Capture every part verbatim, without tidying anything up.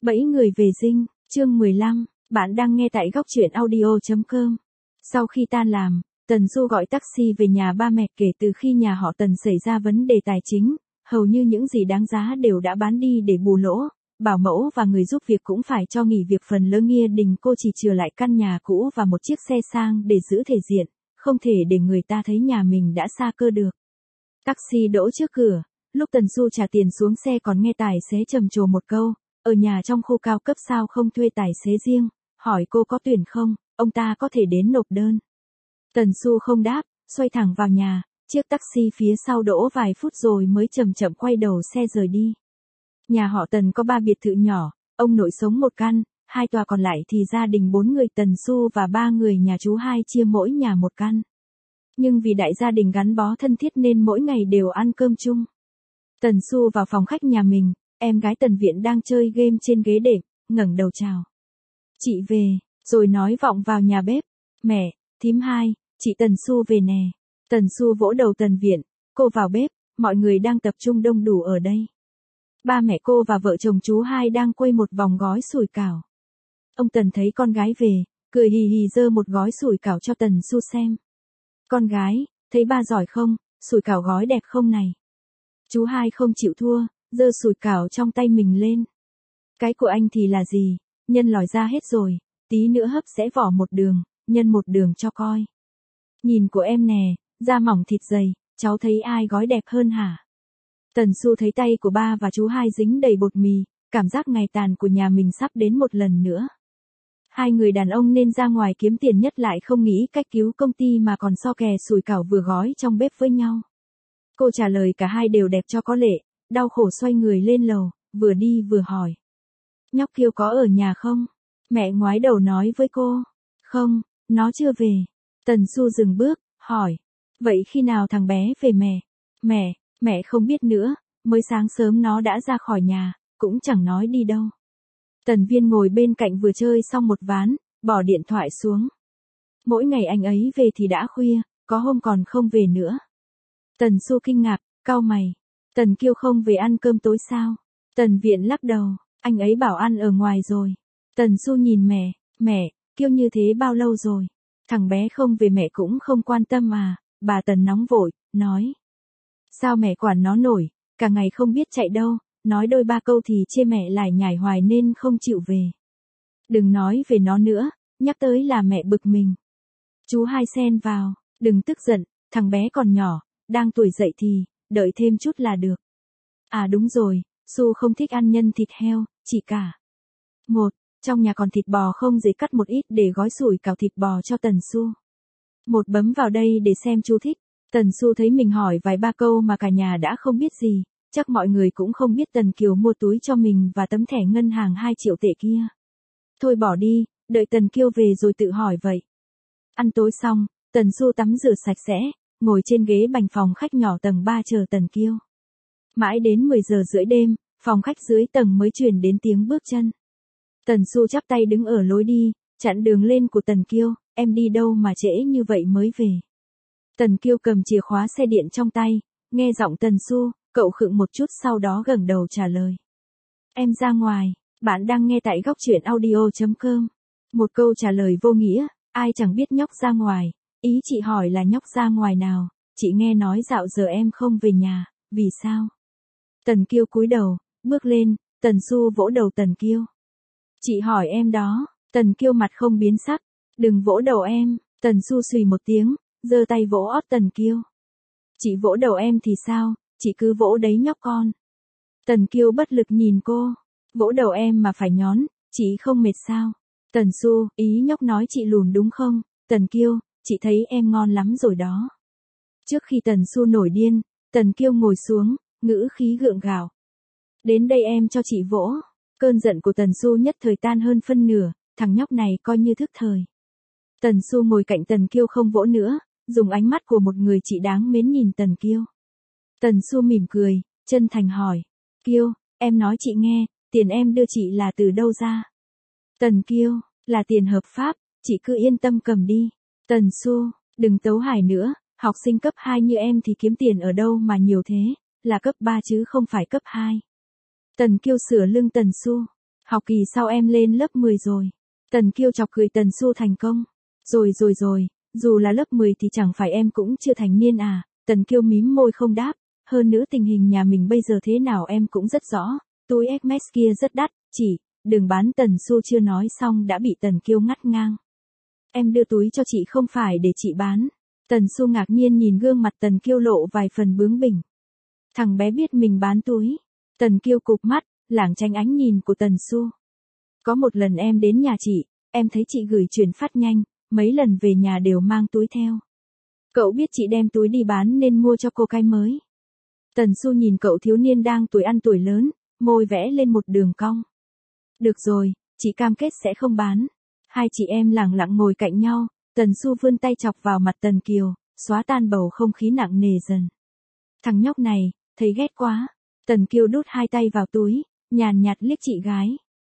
Bẫy người về dinh, chương mười lăm, bạn đang nghe tại góc truyện audio.com. Sau khi tan làm, Tần Du gọi taxi về nhà ba mẹ. Kể từ khi nhà họ Tần xảy ra vấn đề tài chính, hầu như những gì đáng giá đều đã bán đi để bù lỗ. Bảo mẫu và người giúp việc cũng phải cho nghỉ việc, phần lớn Nghia Đình cô chỉ chừa lại căn nhà cũ và một chiếc xe sang để giữ thể diện, không thể để người ta thấy nhà mình đã sa cơ được. Taxi đỗ trước cửa, lúc Tần Du trả tiền xuống xe còn nghe tài xế trầm trồ một câu, ở nhà trong khu cao cấp sao không thuê tài xế riêng, hỏi cô có tuyển không, ông ta có thể đến nộp đơn. Tần Du không đáp, xoay thẳng vào nhà, chiếc taxi phía sau đỗ vài phút rồi mới chậm chậm quay đầu xe rời đi. Nhà họ Tần có ba biệt thự nhỏ, ông nội sống một căn, hai tòa còn lại thì gia đình bốn người Tần Du và ba người nhà chú hai chia mỗi nhà một căn. Nhưng vì đại gia đình gắn bó thân thiết nên mỗi ngày đều ăn cơm chung. Tần Du vào phòng khách nhà mình, em gái Tần Viện đang chơi game trên ghế đệm, ngẩng đầu chào. Chị về, rồi nói vọng vào nhà bếp. Mẹ, thím hai, chị Tần Du về nè. Tần Du vỗ đầu Tần Viện, cô vào bếp, mọi người đang tập trung đông đủ ở đây. Ba mẹ cô và vợ chồng chú hai đang quây một vòng gói sủi cảo. Ông Tần thấy con gái về, cười hì hì giơ một gói sủi cảo cho Tần Du xem. Con gái, thấy ba giỏi không, sủi cảo gói đẹp không này. Chú hai không chịu thua, giơ sủi cảo trong tay mình lên. Cái của anh thì là gì, nhân lòi ra hết rồi, tí nữa hấp sẽ vỏ một đường, nhân một đường cho coi. Nhìn của em nè, da mỏng thịt dày, cháu thấy ai gói đẹp hơn hả? Tần Du thấy tay của ba và chú hai dính đầy bột mì, cảm giác ngày tàn của nhà mình sắp đến một lần nữa. Hai người đàn ông nên ra ngoài kiếm tiền nhất lại không nghĩ cách cứu công ty mà còn so kè sủi cảo vừa gói trong bếp với nhau. Cô trả lời cả hai đều đẹp cho có lệ, đau khổ xoay người lên lầu, vừa đi vừa hỏi. Nhóc Kiêu có ở nhà không? Mẹ ngoái đầu nói với cô. Không, nó chưa về. Tần Du dừng bước, hỏi. Vậy khi nào thằng bé về mẹ? Mẹ, mẹ không biết nữa, mới sáng sớm nó đã ra khỏi nhà, cũng chẳng nói đi đâu. Tần Viên ngồi bên cạnh vừa chơi xong một ván, bỏ điện thoại xuống. Mỗi ngày anh ấy về thì đã khuya, có hôm còn không về nữa. Tần Du kinh ngạc, cau mày. Tần Kiêu không về ăn cơm tối sao? Tần Viện lắc đầu, anh ấy bảo ăn ở ngoài rồi. Tần Du nhìn mẹ, mẹ, Kiêu như thế bao lâu rồi? Thằng bé không về mẹ cũng không quan tâm à, bà Tần nóng vội, nói. Sao mẹ quản nó nổi, cả ngày không biết chạy đâu, nói đôi ba câu thì chê mẹ lải nhải hoài nên không chịu về. Đừng nói về nó nữa, nhắc tới là mẹ bực mình. Chú hai xen vào, đừng tức giận, thằng bé còn nhỏ, đang tuổi dậy thì, đợi thêm chút là được. À đúng rồi, Su không thích ăn nhân thịt heo, chỉ cả. Một, trong nhà còn thịt bò không, dễ cắt một ít để gói sủi cảo thịt bò cho Tần Su. Một bấm vào đây để xem chú thích. Tần Du thấy mình hỏi vài ba câu mà cả nhà đã không biết gì, chắc mọi người cũng không biết Tần Kiều mua túi cho mình và tấm thẻ ngân hàng hai triệu tệ kia. Thôi bỏ đi, đợi Tần Kiêu về rồi tự hỏi vậy. Ăn tối xong, Tần Du tắm rửa sạch sẽ, ngồi trên ghế bành phòng khách nhỏ tầng ba chờ Tần Kiêu. Mãi đến mười giờ rưỡi đêm, phòng khách dưới tầng mới truyền đến tiếng bước chân. Tần Du chắp tay đứng ở lối đi, chặn đường lên của Tần Kiêu, em đi đâu mà trễ như vậy mới về. Tần Kiêu cầm chìa khóa xe điện trong tay, nghe giọng Tần Du, cậu khựng một chút sau đó gật đầu trả lời. Em ra ngoài, bạn đang nghe tại góc truyện audio.com. Một câu trả lời vô nghĩa, ai chẳng biết nhóc ra ngoài, ý chị hỏi là nhóc ra ngoài nào, chị nghe nói dạo giờ em không về nhà, vì sao? Tần Kiêu cúi đầu, bước lên, Tần Du vỗ đầu Tần Kiêu. Chị hỏi em đó, Tần Kiêu mặt không biến sắc, đừng vỗ đầu em, Tần Du xùy một tiếng, giơ tay vỗ ót Tần Kiêu. Chị vỗ đầu em thì sao, chị cứ vỗ đấy nhóc con. Tần Kiêu bất lực nhìn cô, vỗ đầu em mà phải nhón, chị không mệt sao? Tần Du, ý nhóc nói chị lùn đúng không? Tần Kiêu, chị thấy em ngon lắm rồi đó. Trước khi Tần Du nổi điên, Tần Kiêu ngồi xuống, ngữ khí gượng gạo. Đến đây em cho chị vỗ. Cơn giận của Tần Du nhất thời tan hơn phân nửa, thằng nhóc này coi như thức thời. Tần Du ngồi cạnh Tần Kiêu không vỗ nữa, dùng ánh mắt của một người chị đáng mến nhìn Tần Kiêu. Tần Du mỉm cười, chân thành hỏi. Kiêu, em nói chị nghe, tiền em đưa chị là từ đâu ra? Tần Kiêu, là tiền hợp pháp, chị cứ yên tâm cầm đi. Tần Du, đừng tấu hài nữa, học sinh cấp hai như em thì kiếm tiền ở đâu mà nhiều thế, là cấp ba chứ không phải cấp hai. Tần Kiêu sửa lưng Tần Du. Học kỳ sau em lên lớp mười rồi. Tần Kiêu chọc cười Tần Xu thành công. Rồi rồi rồi, dù là lớp mười thì chẳng phải em cũng chưa thành niên à, Tần Kiêu mím môi không đáp, hơn nữa tình hình nhà mình bây giờ thế nào em cũng rất rõ, túi Hermes kia rất đắt, chị, đừng bán. Tần Xu chưa nói xong đã bị Tần Kiêu ngắt ngang. Em đưa túi cho chị không phải để chị bán. Tần Xu ngạc nhiên nhìn gương mặt Tần Kiêu lộ vài phần bướng bỉnh. Thằng bé biết mình bán túi. Tần Kiêu cụp mắt, lảng tránh ánh nhìn của Tần Xu. Có một lần em đến nhà chị, em thấy chị gửi chuyển phát nhanh, mấy lần về nhà đều mang túi theo. Cậu biết chị đem túi đi bán nên mua cho cô cái mới. Tần Xu nhìn cậu thiếu niên đang tuổi ăn tuổi lớn, môi vẽ lên một đường cong. Được rồi, chị cam kết sẽ không bán. Hai chị em lặng lặng ngồi cạnh nhau, Tần Xu vươn tay chọc vào mặt Tần Kiều, xóa tan bầu không khí nặng nề dần. Thằng nhóc này, thấy ghét quá. Tần Kiều đút hai tay vào túi, nhàn nhạt liếc chị gái.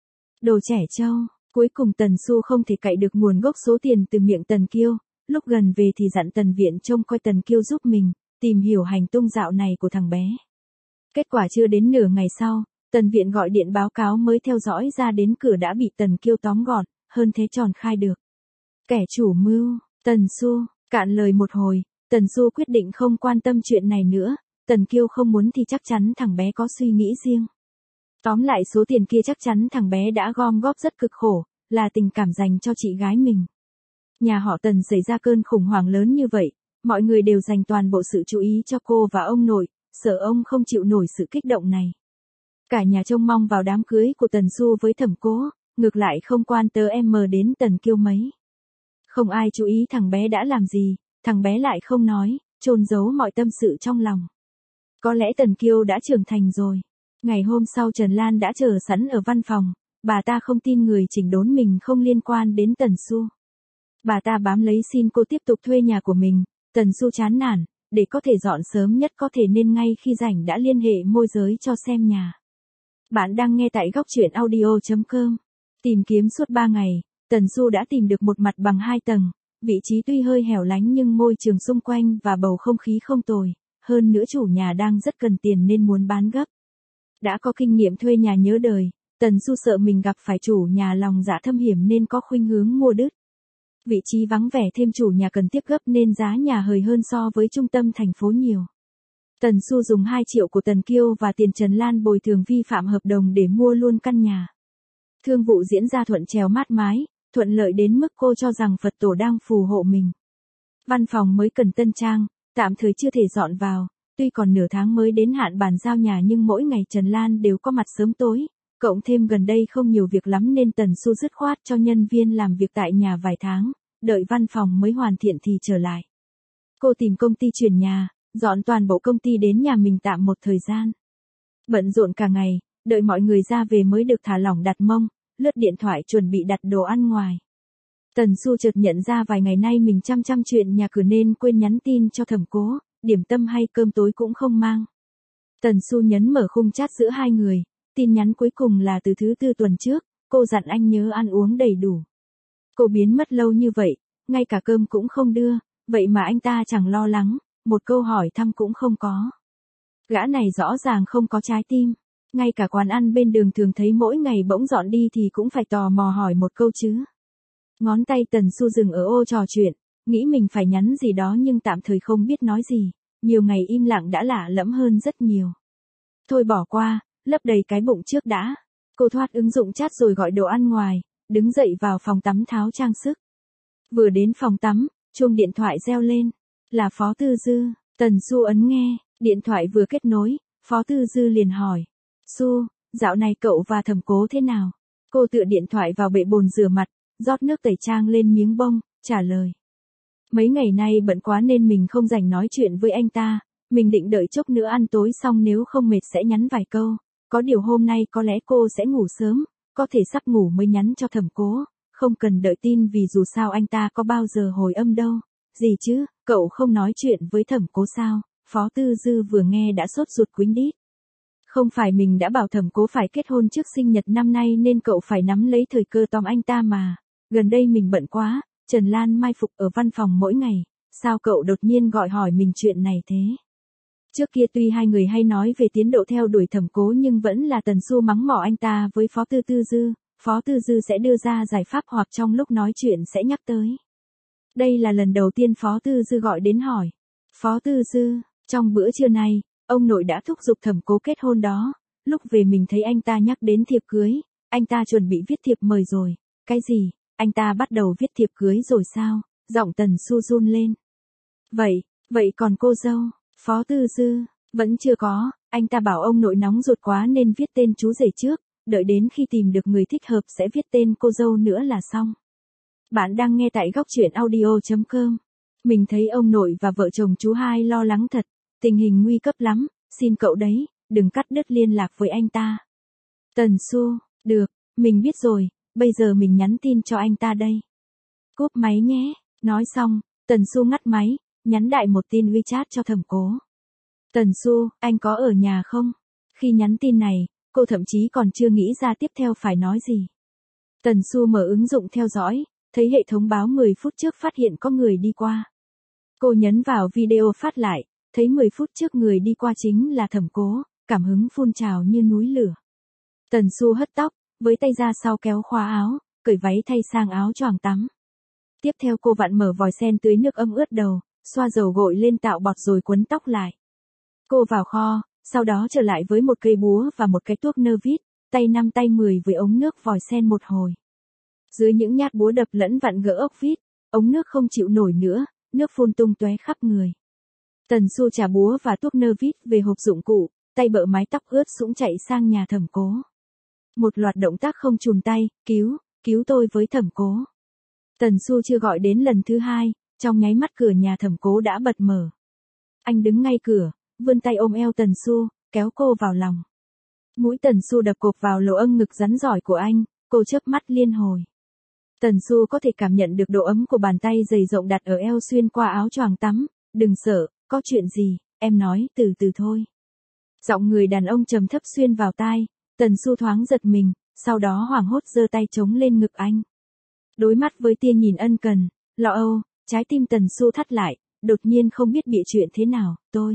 Đồ trẻ trâu. Cuối cùng Tần Xu không thể cậy được nguồn gốc số tiền từ miệng Tần Kiêu, lúc gần về thì dặn Tần Viện trông coi Tần Kiêu giúp mình, tìm hiểu hành tung dạo này của thằng bé. Kết quả chưa đến nửa ngày sau, Tần Viện gọi điện báo cáo mới theo dõi ra đến cửa đã bị Tần Kiêu tóm gọn, hơn thế tròn khai được. Kẻ chủ mưu, Tần Xu, cạn lời một hồi, Tần Xu quyết định không quan tâm chuyện này nữa, Tần Kiêu không muốn thì chắc chắn thằng bé có suy nghĩ riêng. Tóm lại số tiền kia chắc chắn thằng bé đã gom góp rất cực khổ, là tình cảm dành cho chị gái mình. Nhà họ Tần xảy ra cơn khủng hoảng lớn như vậy, mọi người đều dành toàn bộ sự chú ý cho cô và ông nội, sợ ông không chịu nổi sự kích động này. Cả nhà trông mong vào đám cưới của Tần Xu với Thẩm Cố, ngược lại không quan tớ em mờ đến Tần Kiêu mấy. Không ai chú ý thằng bé đã làm gì, thằng bé lại không nói, chôn giấu mọi tâm sự trong lòng. Có lẽ Tần Kiêu đã trưởng thành rồi. Ngày hôm sau Trần Lan đã chờ sẵn ở văn phòng, bà ta không tin người chỉnh đốn mình không liên quan đến Tần Xu. Bà ta bám lấy xin cô tiếp tục thuê nhà của mình, Tần Xu chán nản, để có thể dọn sớm nhất có thể nên ngay khi rảnh đã liên hệ môi giới cho xem nhà. Bạn đang nghe tại góc truyện audio chấm com. Tìm kiếm suốt ba ngày, Tần Xu đã tìm được một mặt bằng hai tầng, vị trí tuy hơi hẻo lánh nhưng môi trường xung quanh và bầu không khí không tồi, hơn nữa chủ nhà đang rất cần tiền nên muốn bán gấp. Đã có kinh nghiệm thuê nhà nhớ đời, Tần Xu sợ mình gặp phải chủ nhà lòng dạ thâm hiểm nên có khuynh hướng mua đứt. Vị trí vắng vẻ thêm chủ nhà cần tiếp gấp nên giá nhà hời hơn so với trung tâm thành phố nhiều. Tần Xu dùng hai triệu của Tần Kiêu và tiền Trần Lan bồi thường vi phạm hợp đồng để mua luôn căn nhà. Thương vụ diễn ra thuận trèo mát mái, thuận lợi đến mức cô cho rằng Phật tổ đang phù hộ mình. Văn phòng mới cần tân trang, tạm thời chưa thể dọn vào, tuy còn nửa tháng mới đến hạn bàn giao nhà nhưng mỗi ngày Trần Lan đều có mặt sớm tối, cộng thêm gần đây không nhiều việc lắm nên Tần Xu dứt khoát cho nhân viên làm việc tại nhà vài tháng, đợi văn phòng mới hoàn thiện thì trở lại. Cô tìm công ty chuyển nhà, dọn toàn bộ công ty đến nhà mình tạm một thời gian. Bận rộn cả ngày, đợi mọi người ra về mới được thả lỏng đặt mông, lướt điện thoại chuẩn bị đặt đồ ăn ngoài. Tần Xu chợt nhận ra vài ngày nay mình chăm chăm chuyện nhà cửa nên quên nhắn tin cho Thẩm Cố, điểm tâm hay cơm tối cũng không mang. Tần Xu nhấn mở khung chat giữa hai người, tin nhắn cuối cùng là từ thứ tư tuần trước, cô dặn anh nhớ ăn uống đầy đủ. Cô biến mất lâu như vậy, ngay cả cơm cũng không đưa, vậy mà anh ta chẳng lo lắng, một câu hỏi thăm cũng không có. Gã này rõ ràng không có trái tim, ngay cả quán ăn bên đường thường thấy mỗi ngày bỗng dọn đi thì cũng phải tò mò hỏi một câu chứ. Ngón tay Tần Xu dừng ở ô trò chuyện, nghĩ mình phải nhắn gì đó nhưng tạm thời không biết nói gì, nhiều ngày im lặng đã lạ lẫm hơn rất nhiều. Thôi bỏ qua, lấp đầy cái bụng trước đã. Cô thoát ứng dụng chat rồi gọi đồ ăn ngoài, đứng dậy vào phòng tắm tháo trang sức. Vừa đến phòng tắm, chuông điện thoại reo lên, là Phó Tư Dư. Tần Xu ấn nghe, điện thoại vừa kết nối, Phó Tư Dư liền hỏi, Xu, dạo này cậu và Thẩm Cố thế nào? Cô tựa điện thoại vào bệ bồn rửa mặt, rót nước tẩy trang lên miếng bông, trả lời. Mấy ngày nay bận quá nên mình không rảnh nói chuyện với anh ta, mình định đợi chốc nữa ăn tối xong nếu không mệt sẽ nhắn vài câu, có điều hôm nay có lẽ cô sẽ ngủ sớm, có thể sắp ngủ mới nhắn cho Thẩm Cố, không cần đợi tin vì dù sao anh ta có bao giờ hồi âm đâu. Gì chứ, cậu không nói chuyện với Thẩm Cố sao? Phó Tư Dư vừa nghe đã sốt ruột quýnh đít. Không phải mình đã bảo Thẩm Cố phải kết hôn trước sinh nhật năm nay nên cậu phải nắm lấy thời cơ tóm anh ta mà. Gần đây mình bận quá, Trần Lan mai phục ở văn phòng mỗi ngày, sao cậu đột nhiên gọi hỏi mình chuyện này thế? Trước kia tuy hai người hay nói về tiến độ theo đuổi Thẩm Cố nhưng vẫn là Tần Xu mắng mỏ anh ta với Phó Tư Tư Dư, Phó Tư Dư sẽ đưa ra giải pháp hoặc trong lúc nói chuyện sẽ nhắc tới. Đây là lần đầu tiên Phó Tư Dư gọi đến hỏi. Phó Tư Dư, trong bữa trưa này, ông nội đã thúc giục Thẩm Cố kết hôn đó, lúc về mình thấy anh ta nhắc đến thiệp cưới, anh ta chuẩn bị viết thiệp mời rồi. Cái gì, anh ta bắt đầu viết thiệp cưới rồi sao? Giọng Tần Xu run lên. Vậy, vậy còn cô dâu? Phó Tư Dư, vẫn chưa có, anh ta bảo ông nội nóng ruột quá nên viết tên chú rể trước, đợi đến khi tìm được người thích hợp sẽ viết tên cô dâu nữa là xong. Bạn đang nghe tại góc truyện audio chấm com. Mình thấy ông nội và vợ chồng chú hai lo lắng thật, tình hình nguy cấp lắm, xin cậu đấy, đừng cắt đứt liên lạc với anh ta. Tần Xu, được, mình biết rồi, bây giờ mình nhắn tin cho anh ta đây. Cúp máy nhé, nói xong, Tần Xu ngắt máy, nhắn đại một tin WeChat cho Thẩm Cố. Tần Xu, anh có ở nhà không? Khi nhắn tin này, cô thậm chí còn chưa nghĩ ra tiếp theo phải nói gì. Tần Xu mở ứng dụng theo dõi, thấy hệ thống báo mười phút trước phát hiện có người đi qua. Cô nhấn vào video phát lại, thấy mười phút trước người đi qua chính là Thẩm Cố, cảm hứng phun trào như núi lửa. Tần Xu hất tóc, với tay ra sau kéo khóa áo, cởi váy thay sang áo choàng tắm. Tiếp theo cô vặn mở vòi sen tưới nước ấm ướt đầu, xoa dầu gội lên tạo bọt rồi quấn tóc lại. Cô vào kho, sau đó trở lại với một cây búa và một cái tuốc nơ vít, tay năm tay mười với ống nước vòi sen một hồi. Dưới những nhát búa đập lẫn vặn gỡ ốc vít, ống nước không chịu nổi nữa, nước phun tung tóe khắp người. Tần Xu trả búa và tuốc nơ vít về hộp dụng cụ, tay bợ mái tóc ướt sũng chạy sang nhà Thẩm Cố. Một loạt động tác không chùn tay, cứu, cứu tôi với Thẩm Cố. Tần Xu chưa gọi đến lần thứ hai, trong nháy mắt cửa nhà Thẩm Cố đã bật mở. Anh đứng ngay cửa, vươn tay ôm eo Tần Xu, kéo cô vào lòng. Mũi Tần Xu đập cộp vào lỗ âng ngực rắn giỏi của anh, cô chớp mắt liên hồi. Tần Xu có thể cảm nhận được độ ấm của bàn tay dày rộng đặt ở eo xuyên qua áo choàng tắm. Đừng sợ, có chuyện gì, em nói từ từ thôi. Giọng người đàn ông trầm thấp xuyên vào tai, Tần Xu thoáng giật mình, sau đó hoảng hốt giơ tay chống lên ngực anh. Đối mắt với tia nhìn ân cần, lo âu, trái tim Tần Xu thắt lại, đột nhiên không biết bịa chuyện thế nào. Tôi,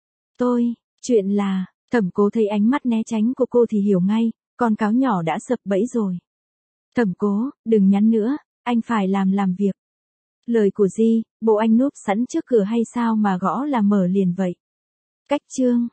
tôi, chuyện là, Thẩm Cố thấy ánh mắt né tránh của cô thì hiểu ngay, con cáo nhỏ đã sập bẫy rồi. Thẩm Cố, đừng nhắn nữa, anh phải làm làm việc. Lời của Di, bộ anh núp sẵn trước cửa hay sao mà gõ là mở liền vậy? Cách chương.